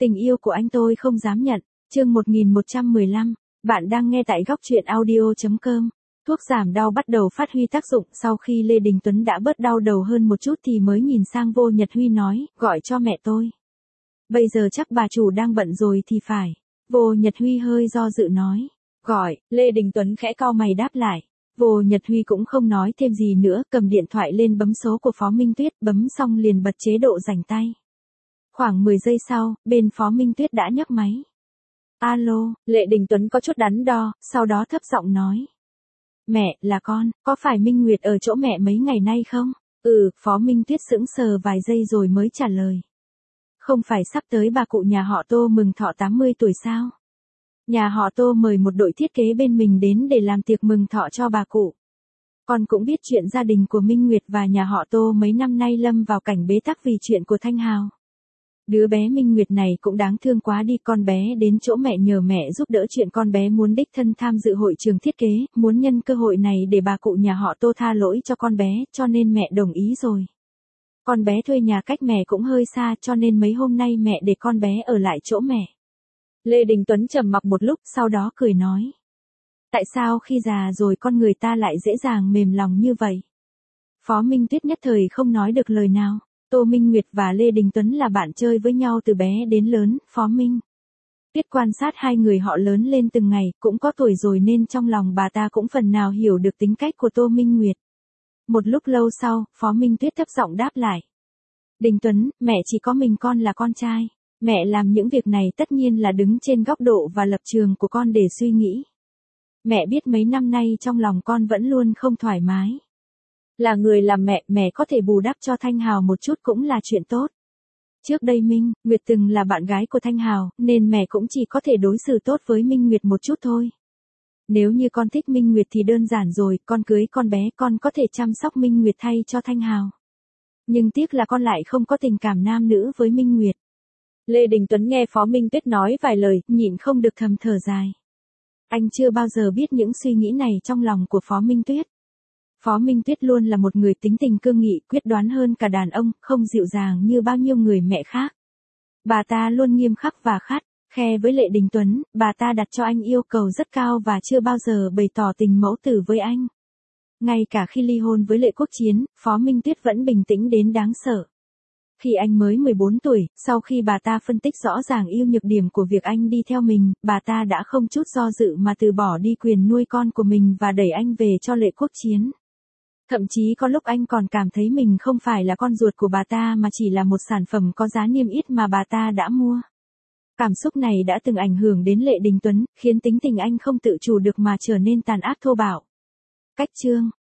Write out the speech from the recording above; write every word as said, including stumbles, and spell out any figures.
Tình yêu của anh tôi không dám nhận. Chương một nghìn một trăm mười lăm. Bạn đang nghe tại góc truyện audio chấm com. Thuốc giảm đau bắt đầu phát huy tác dụng sau khi Lê Đình Tuấn đã bớt đau đầu hơn một chút thì mới nhìn sang Vô Nhật Huy nói, gọi cho mẹ tôi. Bây giờ chắc bà chủ đang bận rồi thì phải. Vô Nhật Huy hơi do dự nói. Gọi, Lê Đình Tuấn khẽ cau mày đáp lại. Vô Nhật Huy cũng không nói thêm gì nữa, cầm điện thoại lên bấm số của Phó Minh Tuyết, bấm xong liền bật chế độ rảnh tay. Khoảng mười giây sau, bên Phó Minh Tuyết đã nhấc máy. Alo, Lê Đình Tuấn có chút đắn đo, sau đó thấp giọng nói. Mẹ, là con, có phải Minh Nguyệt ở chỗ mẹ mấy ngày nay không? Ừ, Phó Minh Tuyết sững sờ vài giây rồi mới trả lời. Không phải sắp tới bà cụ nhà họ Tô mừng thọ tám mươi tuổi sao? Nhà họ Tô mời một đội thiết kế bên mình đến để làm tiệc mừng thọ cho bà cụ. Con cũng biết chuyện gia đình của Minh Nguyệt và nhà họ Tô mấy năm nay lâm vào cảnh bế tắc vì chuyện của Thanh Hào. Đứa bé Minh Nguyệt này cũng đáng thương quá đi, con bé đến chỗ mẹ nhờ mẹ giúp đỡ chuyện con bé muốn đích thân tham dự hội trường thiết kế, muốn nhân cơ hội này để bà cụ nhà họ Tô tha lỗi cho con bé, cho nên mẹ đồng ý rồi. Con bé thuê nhà cách mẹ cũng hơi xa cho nên mấy hôm nay mẹ để con bé ở lại chỗ mẹ. Lê Đình Tuấn trầm mặc một lúc sau đó cười nói. Tại sao khi già rồi con người ta lại dễ dàng mềm lòng như vậy? Phó Minh Tuyết nhất thời không nói được lời nào. Tô Minh Nguyệt và Lê Đình Tuấn là bạn chơi với nhau từ bé đến lớn, Phó Minh Tuyết quan sát hai người họ lớn lên từng ngày, cũng có tuổi rồi nên trong lòng bà ta cũng phần nào hiểu được tính cách của Tô Minh Nguyệt. Một lúc lâu sau, Phó Minh Tuyết thấp giọng đáp lại. Đình Tuấn, mẹ chỉ có mình con là con trai. Mẹ làm những việc này tất nhiên là đứng trên góc độ và lập trường của con để suy nghĩ. Mẹ biết mấy năm nay trong lòng con vẫn luôn không thoải mái. Là người làm mẹ, mẹ có thể bù đắp cho Thanh Hào một chút cũng là chuyện tốt. Trước đây Minh Nguyệt từng là bạn gái của Thanh Hào, nên mẹ cũng chỉ có thể đối xử tốt với Minh Nguyệt một chút thôi. Nếu như con thích Minh Nguyệt thì đơn giản rồi, con cưới con bé con có thể chăm sóc Minh Nguyệt thay cho Thanh Hào. Nhưng tiếc là con lại không có tình cảm nam nữ với Minh Nguyệt. Lê Đình Tuấn nghe Phó Minh Tuyết nói vài lời, nhịn không được thầm thở dài. Anh chưa bao giờ biết những suy nghĩ này trong lòng của Phó Minh Tuyết. Phó Minh Tuyết luôn là một người tính tình cương nghị, quyết đoán hơn cả đàn ông, không dịu dàng như bao nhiêu người mẹ khác. Bà ta luôn nghiêm khắc và khắt khe với Lê Đình Tuấn, bà ta đặt cho anh yêu cầu rất cao và chưa bao giờ bày tỏ tình mẫu tử với anh. Ngay cả khi ly hôn với Lệ Quốc Chiến, Phó Minh Tuyết vẫn bình tĩnh đến đáng sợ. Khi anh mới mười bốn tuổi, sau khi bà ta phân tích rõ ràng ưu nhược điểm của việc anh đi theo mình, bà ta đã không chút do dự mà từ bỏ đi quyền nuôi con của mình và đẩy anh về cho Lệ Quốc Chiến. Thậm chí có lúc anh còn cảm thấy mình không phải là con ruột của bà ta mà chỉ là một sản phẩm có giá niêm yết mà bà ta đã mua. Cảm xúc này đã từng ảnh hưởng đến Lê Đình Tuấn, khiến tính tình anh không tự chủ được mà trở nên tàn ác thô bạo. Cách chương